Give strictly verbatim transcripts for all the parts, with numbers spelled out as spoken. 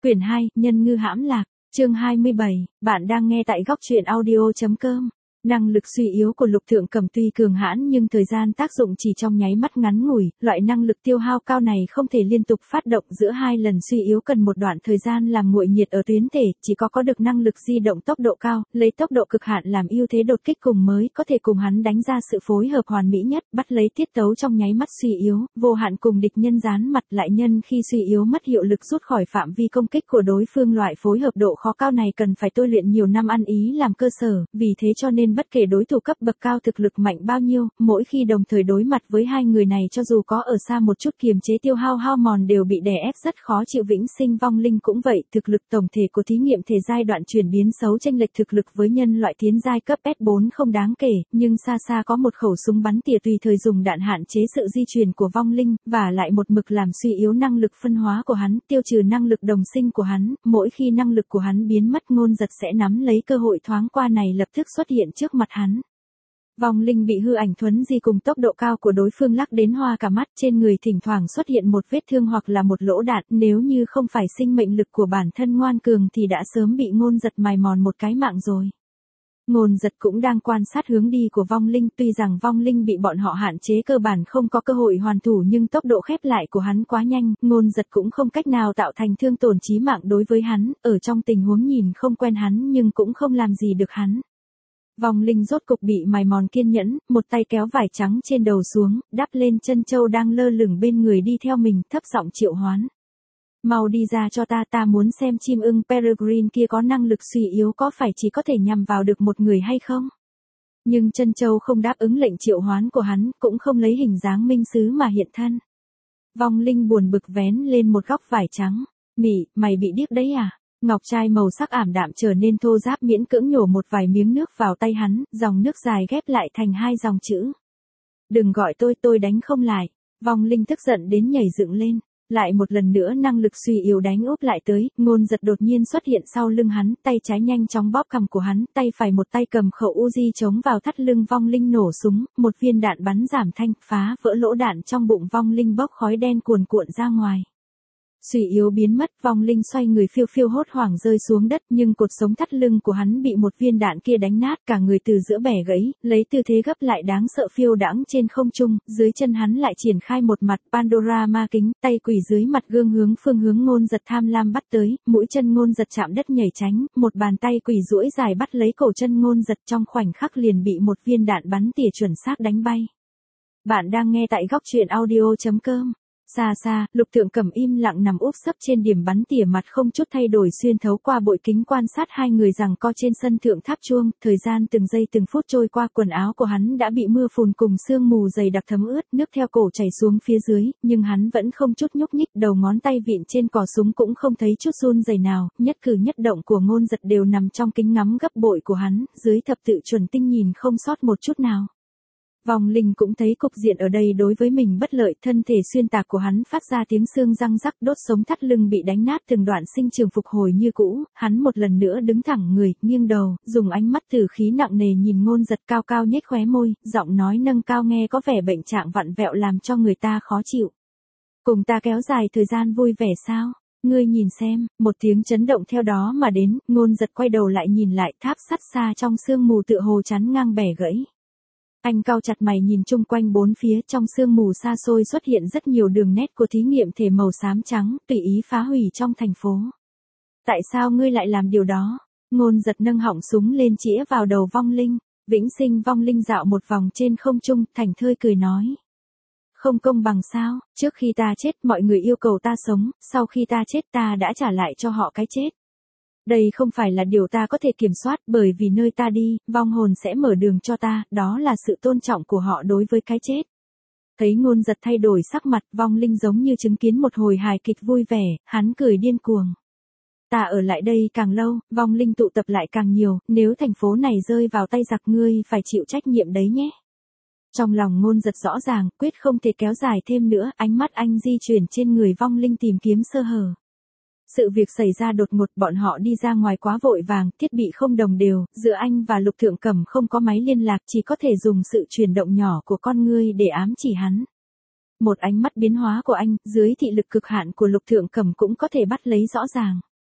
Quyển hai, Nhân ngư hãm lạc, chương hai mươi bảy, bạn đang nghe tại góc truyện audio.com. Năng lực suy yếu của Lục Thượng Cẩm tuy cường hãn nhưng thời gian tác dụng chỉ trong nháy mắt ngắn ngủi, loại năng lực tiêu hao cao này không thể liên tục phát động, giữa hai lần suy yếu cần một đoạn thời gian làm nguội nhiệt ở tuyến thể, chỉ có có được năng lực di động tốc độ cao, lấy tốc độ cực hạn làm ưu thế đột kích cùng mới có thể cùng hắn đánh ra sự phối hợp hoàn mỹ nhất, bắt lấy tiết tấu trong nháy mắt suy yếu, vô hạn cùng địch nhân dán mặt lại nhân khi suy yếu mất hiệu lực rút khỏi phạm vi công kích của đối phương. Loại phối hợp độ khó cao này cần phải tôi luyện nhiều năm ăn ý làm cơ sở, vì thế cho nên bất kể đối thủ cấp bậc cao thực lực mạnh bao nhiêu, mỗi khi đồng thời đối mặt với hai người này cho dù có ở xa một chút kiềm chế tiêu hao hao mòn đều bị đè ép rất khó chịu. Vĩnh Sinh Vong Linh cũng vậy, thực lực tổng thể của thí nghiệm thể giai đoạn chuyển biến xấu chênh lệch thực lực với nhân loại tiến giai cấp S bốn không đáng kể, nhưng xa xa có một khẩu súng bắn tỉa tùy thời dùng đạn hạn chế sự di chuyển của Vong Linh, và lại một mực làm suy yếu năng lực phân hóa của hắn, tiêu trừ năng lực đồng sinh của hắn, mỗi khi năng lực của hắn biến mất Ngôn Giật sẽ nắm lấy cơ hội thoáng qua này lập tức xuất hiện trước mặt hắn. Vong linh bị hư ảnh thuấn di cùng tốc độ cao của đối phương lắc đến hoa cả mắt, trên người thỉnh thoảng xuất hiện một vết thương hoặc là một lỗ đạn, nếu như không phải sinh mệnh lực của bản thân ngoan cường thì đã sớm bị Ngôn Giật mài mòn một cái mạng rồi. Ngôn Giật cũng đang quan sát hướng đi của Vong Linh, tuy rằng Vong Linh bị bọn họ hạn chế cơ bản không có cơ hội hoàn thủ nhưng tốc độ khép lại của hắn quá nhanh, Ngôn Giật cũng không cách nào tạo thành thương tổn chí mạng đối với hắn, ở trong tình huống nhìn không quen hắn nhưng cũng không làm gì được hắn. Vong Linh rốt cục bị mài mòn kiên nhẫn, một tay kéo vải trắng trên đầu xuống, đắp lên chân châu đang lơ lửng bên người đi theo mình, thấp giọng triệu hoán. Mau đi ra cho ta, ta muốn xem chim ưng Peregrine kia có năng lực suy yếu có phải chỉ có thể nhằm vào được một người hay không? Nhưng chân châu không đáp ứng lệnh triệu hoán của hắn, cũng không lấy hình dáng minh sứ mà hiện thân. Vong Linh buồn bực vén lên một góc vải trắng. Mị, mày bị điếc đấy à? Ngọc trai màu sắc ảm đạm trở nên thô ráp, miễn cưỡng nhổ một vài miếng nước vào tay hắn, dòng nước dài ghép lại thành hai dòng chữ. Đừng gọi tôi, tôi đánh không lại. Vong Linh tức giận đến nhảy dựng lên. Lại một lần nữa năng lực suy yếu đánh úp lại tới, Ngôn Giật đột nhiên xuất hiện sau lưng hắn, tay trái nhanh chóng bóp cằm của hắn, tay phải một tay cầm khẩu Uzi chống vào thắt lưng Vong Linh nổ súng, một viên đạn bắn giảm thanh, phá vỡ lỗ đạn trong bụng Vong Linh bốc khói đen cuồn cuộn ra ngoài. Suy yếu biến mất, Vong Linh xoay người phiêu phiêu hốt hoảng rơi xuống đất, nhưng cột sống thắt lưng của hắn bị một viên đạn kia đánh nát, cả người từ giữa bẻ gãy, lấy tư thế gấp lại đáng sợ phiêu đãng trên không trung, dưới chân hắn lại triển khai một mặt Pandora ma kính, tay quỳ dưới mặt gương hướng phương hướng Ngôn Giật tham lam bắt tới, mũi chân Ngôn Giật chạm đất nhảy tránh, một bàn tay quỳ duỗi dài bắt lấy cổ chân Ngôn Giật, trong khoảnh khắc liền bị một viên đạn bắn tỉa chuẩn xác đánh bay. Bạn đang nghe tại góc truyện audio.com. Xa xa, Lục Thượng Cẩm im lặng nằm úp sấp trên điểm bắn tỉa mặt không chút thay đổi xuyên thấu qua bội kính quan sát hai người giằng co trên sân thượng tháp chuông, thời gian từng giây từng phút trôi qua, quần áo của hắn đã bị mưa phùn cùng sương mù dày đặc thấm ướt, nước theo cổ chảy xuống phía dưới, nhưng hắn vẫn không chút nhúc nhích, đầu ngón tay vịn trên cò súng cũng không thấy chút run rẩy nào, nhất cử nhất động của Ngôn Giật đều nằm trong kính ngắm gấp bội của hắn, dưới thập tự chuẩn tinh nhìn không sót một chút nào. Vong Linh cũng thấy cục diện ở đây đối với mình bất lợi, thân thể xuyên tạc của hắn phát ra tiếng xương răng rắc, đốt sống thắt lưng bị đánh nát từng đoạn sinh trường phục hồi như cũ, hắn một lần nữa đứng thẳng người, nghiêng đầu, dùng ánh mắt tử khí nặng nề nhìn Ngôn Giật, cao cao nhếch khóe môi, giọng nói nâng cao nghe có vẻ bệnh trạng vặn vẹo làm cho người ta khó chịu. Cùng ta kéo dài thời gian vui vẻ sao? Ngươi nhìn xem, một tiếng chấn động theo đó mà đến, Ngôn Giật quay đầu lại nhìn lại, tháp sắt xa trong sương mù tựa hồ chắn ngang bẻ gãy. Anh cau chặt mày nhìn chung quanh bốn phía, trong sương mù xa xôi xuất hiện rất nhiều đường nét của thí nghiệm thể màu xám trắng, tùy ý phá hủy trong thành phố. Tại sao ngươi lại làm điều đó? Ngôn Giật nâng họng súng lên chĩa vào đầu Vong Linh. Vĩnh Sinh Vong Linh dạo một vòng trên không trung, thảnh thơi cười nói. Không công bằng sao, trước khi ta chết mọi người yêu cầu ta sống, sau khi ta chết ta đã trả lại cho họ cái chết. Đây không phải là điều ta có thể kiểm soát, bởi vì nơi ta đi, vong hồn sẽ mở đường cho ta, đó là sự tôn trọng của họ đối với cái chết. Thấy Ngôn Giật thay đổi sắc mặt, Vong Linh giống như chứng kiến một hồi hài kịch vui vẻ, hắn cười điên cuồng. Ta ở lại đây càng lâu, vong linh tụ tập lại càng nhiều, nếu thành phố này rơi vào tay giặc ngươi phải chịu trách nhiệm đấy nhé. Trong lòng Ngôn Giật rõ ràng, quyết không thể kéo dài thêm nữa, ánh mắt anh di chuyển trên người vong linh tìm kiếm sơ hở. Sự việc xảy ra đột ngột, bọn họ đi ra ngoài quá vội vàng, thiết bị không đồng đều, giữa anh và Lục Thượng Cẩm không có máy liên lạc, chỉ có thể dùng sự chuyển động nhỏ của con ngươi để ám chỉ hắn. Một ánh mắt biến hóa của anh, dưới thị lực cực hạn của Lục Thượng Cẩm cũng có thể bắt lấy rõ ràng.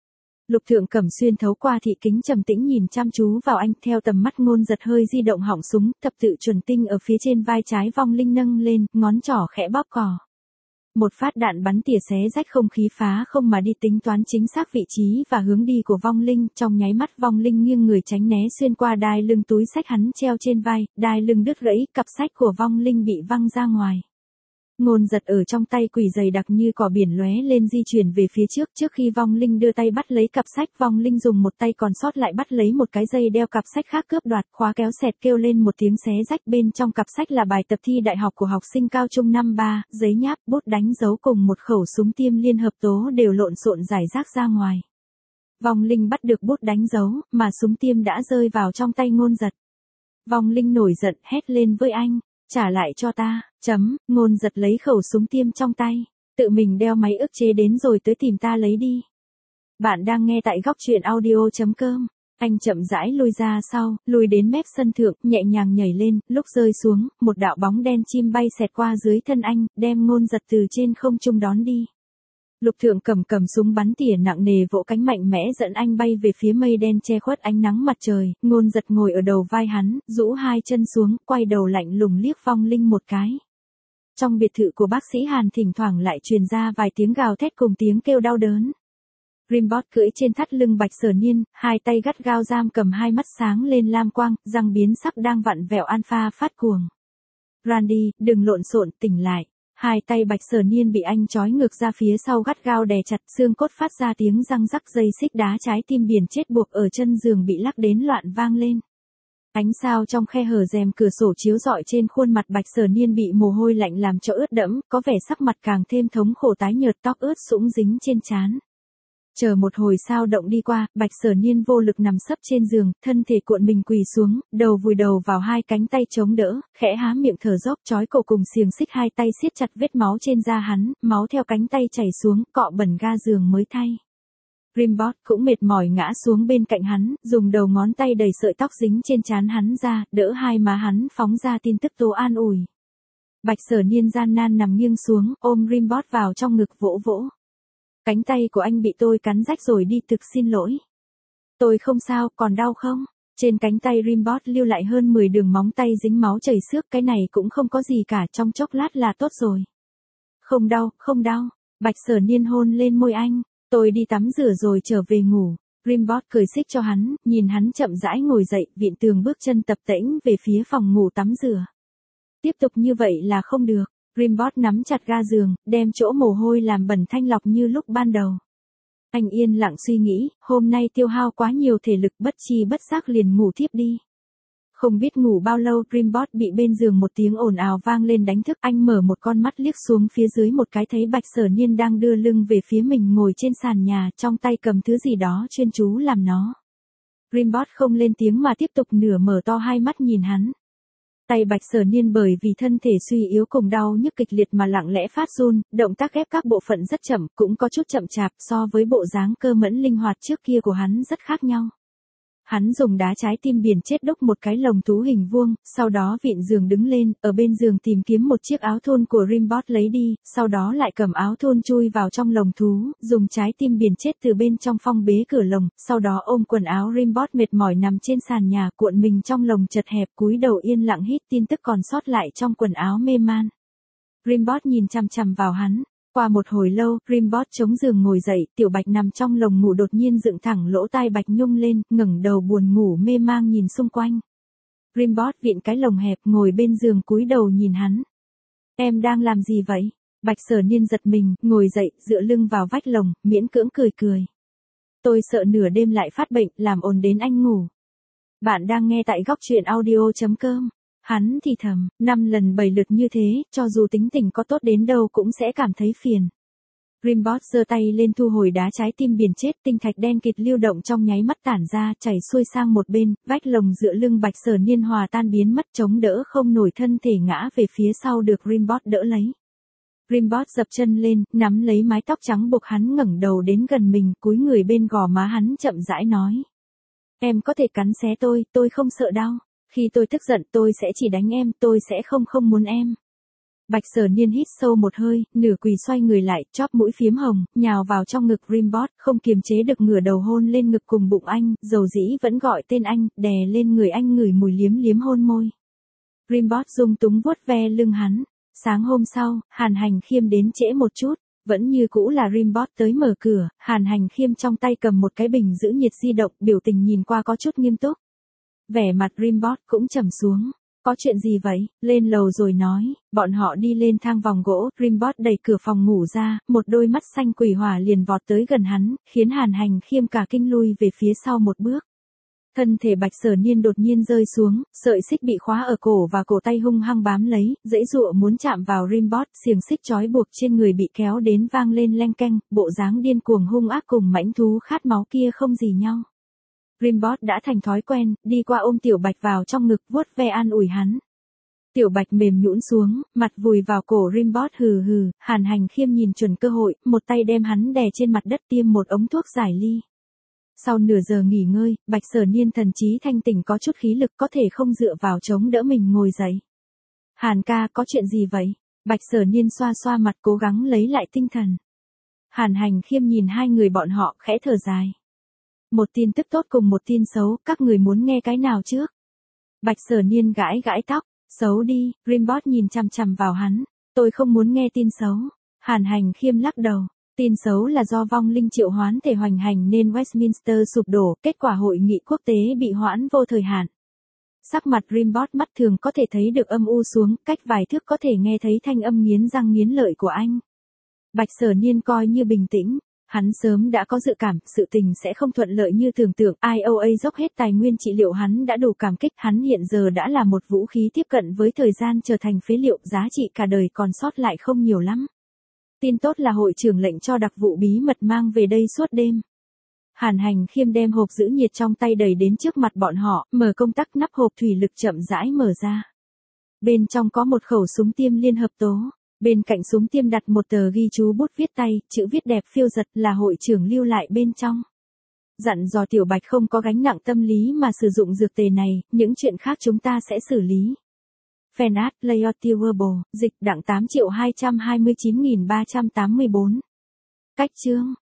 Lục Thượng Cẩm xuyên thấu qua thị kính trầm tĩnh nhìn chăm chú vào anh, theo tầm mắt Ngôn Giật hơi di động họng súng, thập tự chuẩn tinh ở phía trên vai trái Vong Linh nâng lên, ngón trỏ khẽ bóp cò. Một phát đạn bắn tỉa xé rách không khí phá không mà đi, tính toán chính xác vị trí và hướng đi của Vong Linh, trong nháy mắt Vong Linh nghiêng người tránh né xuyên qua đai lưng túi xách hắn treo trên vai, đai lưng đứt gãy, cặp sách của Vong Linh bị văng ra ngoài. Ngôn Giật ở trong tay quỷ dày đặc như cỏ biển lóe lên di chuyển về phía trước, trước khi Vong Linh đưa tay bắt lấy cặp sách, Vong Linh dùng một tay còn sót lại bắt lấy một cái dây đeo cặp sách khác cướp đoạt, khóa kéo xẹt kêu lên một tiếng xé rách, bên trong cặp sách là bài tập thi đại học của học sinh cao trung năm ba, giấy nháp, bút đánh dấu cùng một khẩu súng tiêm liên hợp tố đều lộn xộn rải rác ra ngoài. Vong Linh bắt được bút đánh dấu, mà súng tiêm đã rơi vào trong tay Ngôn Giật. Vong Linh nổi giận hét lên với anh. Trả lại cho ta, chấm, Ngôn Giật lấy khẩu súng tiêm trong tay. Tự mình đeo máy ức chế đến rồi tới tìm ta lấy đi. Bạn đang nghe tại góc truyện audio.com. Anh chậm rãi lùi ra sau, lùi đến mép sân thượng, nhẹ nhàng nhảy lên, lúc rơi xuống, một đạo bóng đen chim bay xẹt qua dưới thân anh, đem Ngôn Giật từ trên không trung đón đi. Lục Thượng Cẩm cầm súng bắn tỉa nặng nề vỗ cánh mạnh mẽ dẫn anh bay về phía mây đen che khuất ánh nắng mặt trời, Ngôn Giật ngồi ở đầu vai hắn, rũ hai chân xuống, quay đầu lạnh lùng liếc Vong Linh một cái. Trong biệt thự của bác sĩ Hàn thỉnh thoảng lại truyền ra vài tiếng gào thét cùng tiếng kêu đau đớn. Rimbot cưỡi trên thắt lưng Bạch Sở Niên, hai tay gắt gao giam cầm, hai mắt sáng lên lam quang, răng biến sắc đang vặn vẹo alpha phát cuồng. Randy, đừng lộn xộn, tỉnh lại. Hai tay Bạch Sở Niên bị anh trói ngược ra phía sau gắt gao đè chặt, xương cốt phát ra tiếng răng rắc, dây xích đá trái tim biển chết buộc ở chân giường bị lắc đến loạn vang lên. Ánh sao trong khe hở rèm cửa sổ chiếu rọi trên khuôn mặt Bạch Sở Niên bị mồ hôi lạnh làm cho ướt đẫm, có vẻ sắc mặt càng thêm thống khổ tái nhợt, tóc ướt sũng dính trên trán. Chờ một hồi sao động đi qua, Bạch Sở Niên vô lực nằm sấp trên giường, thân thể cuộn mình quỳ xuống, đầu vùi đầu vào hai cánh tay chống đỡ, khẽ há miệng thở dốc, trói cổ cùng xiềng xích hai tay siết chặt, vết máu trên da hắn, máu theo cánh tay chảy xuống, cọ bẩn ga giường mới thay. Rimbot cũng mệt mỏi ngã xuống bên cạnh hắn, dùng đầu ngón tay đẩy sợi tóc dính trên trán hắn ra, đỡ hai má hắn phóng ra tin tức tố an ủi. Bạch Sở Niên gian nan nằm nghiêng xuống, ôm Rimbot vào trong ngực vỗ vỗ. Cánh tay của anh bị tôi cắn rách rồi đi, thực xin lỗi. Tôi không sao, còn đau không? Trên cánh tay Rimbot lưu lại hơn mười đường móng tay dính máu chảy xước, cái này cũng không có gì cả, trong chốc lát là tốt rồi. Không đau, không đau. Bạch Sở Niên hôn lên môi anh. Tôi đi tắm rửa rồi trở về ngủ. Rimbot cười xích cho hắn, nhìn hắn chậm rãi ngồi dậy, vịn tường bước chân tập tễnh về phía phòng ngủ tắm rửa. Tiếp tục như vậy là không được. Rimbot nắm chặt ga giường, đem chỗ mồ hôi làm bẩn thanh lọc như lúc ban đầu. Anh yên lặng suy nghĩ, hôm nay tiêu hao quá nhiều thể lực, bất chi bất giác liền ngủ thiếp đi. Không biết ngủ bao lâu, Rimbot bị bên giường một tiếng ồn ào vang lên đánh thức, anh mở một con mắt liếc xuống phía dưới một cái, thấy Bạch Sở Niên đang đưa lưng về phía mình ngồi trên sàn nhà, trong tay cầm thứ gì đó chuyên chú làm nó. Rimbot không lên tiếng mà tiếp tục nửa mở to hai mắt nhìn hắn. Tay Bạch Sở Niên bởi vì thân thể suy yếu cùng đau nhức kịch liệt mà lặng lẽ phát run, động tác ghép các bộ phận rất chậm, cũng có chút chậm chạp, so với bộ dáng cơ mẫn linh hoạt trước kia của hắn rất khác nhau. Hắn dùng đá trái tim biển chết đúc một cái lồng thú hình vuông, sau đó vịn giường đứng lên, ở bên giường tìm kiếm một chiếc áo thun của Rimbot lấy đi, sau đó lại cầm áo thun chui vào trong lồng thú, dùng trái tim biển chết từ bên trong phong bế cửa lồng, sau đó ôm quần áo Rimbot mệt mỏi nằm trên sàn nhà, cuộn mình trong lồng chật hẹp, cúi đầu yên lặng hít tin tức còn sót lại trong quần áo mê man. Rimbot nhìn chằm chằm vào hắn. Qua một hồi lâu, Rimbot chống giường ngồi dậy, Tiểu Bạch nằm trong lồng ngủ đột nhiên dựng thẳng lỗ tai Bạch nhung lên, ngẩng đầu buồn ngủ mê mang nhìn xung quanh. Rimbot vịn cái lồng hẹp ngồi bên giường cúi đầu nhìn hắn. Em đang làm gì vậy? Bạch Sở Niên giật mình, ngồi dậy, dựa lưng vào vách lồng, miễn cưỡng cười cười. Tôi sợ nửa đêm lại phát bệnh, làm ồn đến anh ngủ. Bạn đang nghe tại góc truyện audio.com. Hắn thì thầm, năm lần bảy lượt như thế, cho dù tính tình có tốt đến đâu cũng sẽ cảm thấy phiền. Rimbot giơ tay lên thu hồi đá trái tim biển chết, tinh thạch đen kịt lưu động trong nháy mắt tản ra, chảy xuôi sang một bên, vách lồng dựa lưng Bạch Sở Niên hòa tan biến mất, chống đỡ không nổi, thân thể ngã về phía sau được Rimbot đỡ lấy. Rimbot dập chân lên, nắm lấy mái tóc trắng buộc hắn ngẩng đầu đến gần mình, cúi người bên gò má hắn chậm rãi nói. Em có thể cắn xé tôi, tôi không sợ đau. Khi tôi tức giận tôi sẽ chỉ đánh em, tôi sẽ không không muốn em. Bạch Sở Niên hít sâu một hơi, nửa quỳ xoay người lại, chóp mũi phiếm hồng, nhào vào trong ngực Rimbot, không kiềm chế được ngửa đầu hôn lên ngực cùng bụng anh, dầu dĩ vẫn gọi tên anh, đè lên người anh ngửi mùi liếm liếm hôn môi. Rimbot dung túng vuốt ve lưng hắn. Sáng hôm sau, Hàn Hành Khiêm đến trễ một chút, vẫn như cũ là Rimbot tới mở cửa, Hàn Hành Khiêm trong tay cầm một cái bình giữ nhiệt di động, biểu tình nhìn qua có chút nghiêm túc. Vẻ mặt Rimbot cũng trầm xuống. Có chuyện gì vậy? Lên lầu rồi nói, bọn họ đi lên thang vòng gỗ, Rimbot đẩy cửa phòng ngủ ra, một đôi mắt xanh quỷ hỏa liền vọt tới gần hắn, khiến Hàn Hành Khiêm cả kinh lui về phía sau một bước. Thân thể Bạch Sở Niên đột nhiên rơi xuống, sợi xích bị khóa ở cổ và cổ tay hung hăng bám lấy, giãy giụa muốn chạm vào Rimbot, xiềng xích trói buộc trên người bị kéo đến vang lên leng keng, bộ dáng điên cuồng hung ác cùng mãnh thú khát máu kia không gì nhau. Rimbot đã thành thói quen, đi qua ôm Tiểu Bạch vào trong ngực vuốt ve an ủi hắn. Tiểu Bạch mềm nhũn xuống, mặt vùi vào cổ Rimbot hừ hừ, Hàn Hành Khiêm nhìn chuẩn cơ hội, một tay đem hắn đè trên mặt đất tiêm một ống thuốc giải ly. Sau nửa giờ nghỉ ngơi, Bạch Sở Niên thần trí thanh tỉnh có chút khí lực có thể không dựa vào chống đỡ mình ngồi dậy. Hàn ca có chuyện gì vậy? Bạch Sở Niên xoa xoa mặt cố gắng lấy lại tinh thần. Hàn Hành Khiêm nhìn hai người bọn họ khẽ thở dài. Một tin tức tốt cùng một tin xấu, các người muốn nghe cái nào trước? Bạch Sở Niên gãi gãi tóc, xấu đi, Rimbot nhìn chằm chằm vào hắn, tôi không muốn nghe tin xấu. Hàn Hành Khiêm lắc đầu, tin xấu là do vong linh triệu hoán thể hoành hành nên Westminster sụp đổ, kết quả hội nghị quốc tế bị hoãn vô thời hạn. Sắc mặt Rimbot mắt thường có thể thấy được âm u xuống, cách vài thước có thể nghe thấy thanh âm nghiến răng nghiến lợi của anh. Bạch Sở Niên coi như bình tĩnh. Hắn sớm đã có dự cảm, sự tình sẽ không thuận lợi như tưởng tượng, i o a dốc hết tài nguyên trị liệu hắn đã đủ cảm kích, hắn hiện giờ đã là một vũ khí tiếp cận với thời gian trở thành phế liệu, giá trị cả đời còn sót lại không nhiều lắm. Tin tốt là hội trưởng lệnh cho đặc vụ bí mật mang về đây suốt đêm. Hàn Hành Khiêm đem hộp giữ nhiệt trong tay đẩy đến trước mặt bọn họ, mở công tắc nắp hộp thủy lực chậm rãi mở ra. Bên trong có một khẩu súng tiêm liên hợp tố. Bên cạnh súng tiêm đặt một tờ ghi chú bút viết tay, chữ viết đẹp phiêu giật là hội trưởng lưu lại bên trong. Dặn dò Tiểu Bạch không có gánh nặng tâm lý mà sử dụng dược tề này, những chuyện khác chúng ta sẽ xử lý. Phenat Layotiwable, dịch đặng tám triệu hai trăm hai mươi chín nghìn ba trăm tám mươi bốn. Cách chương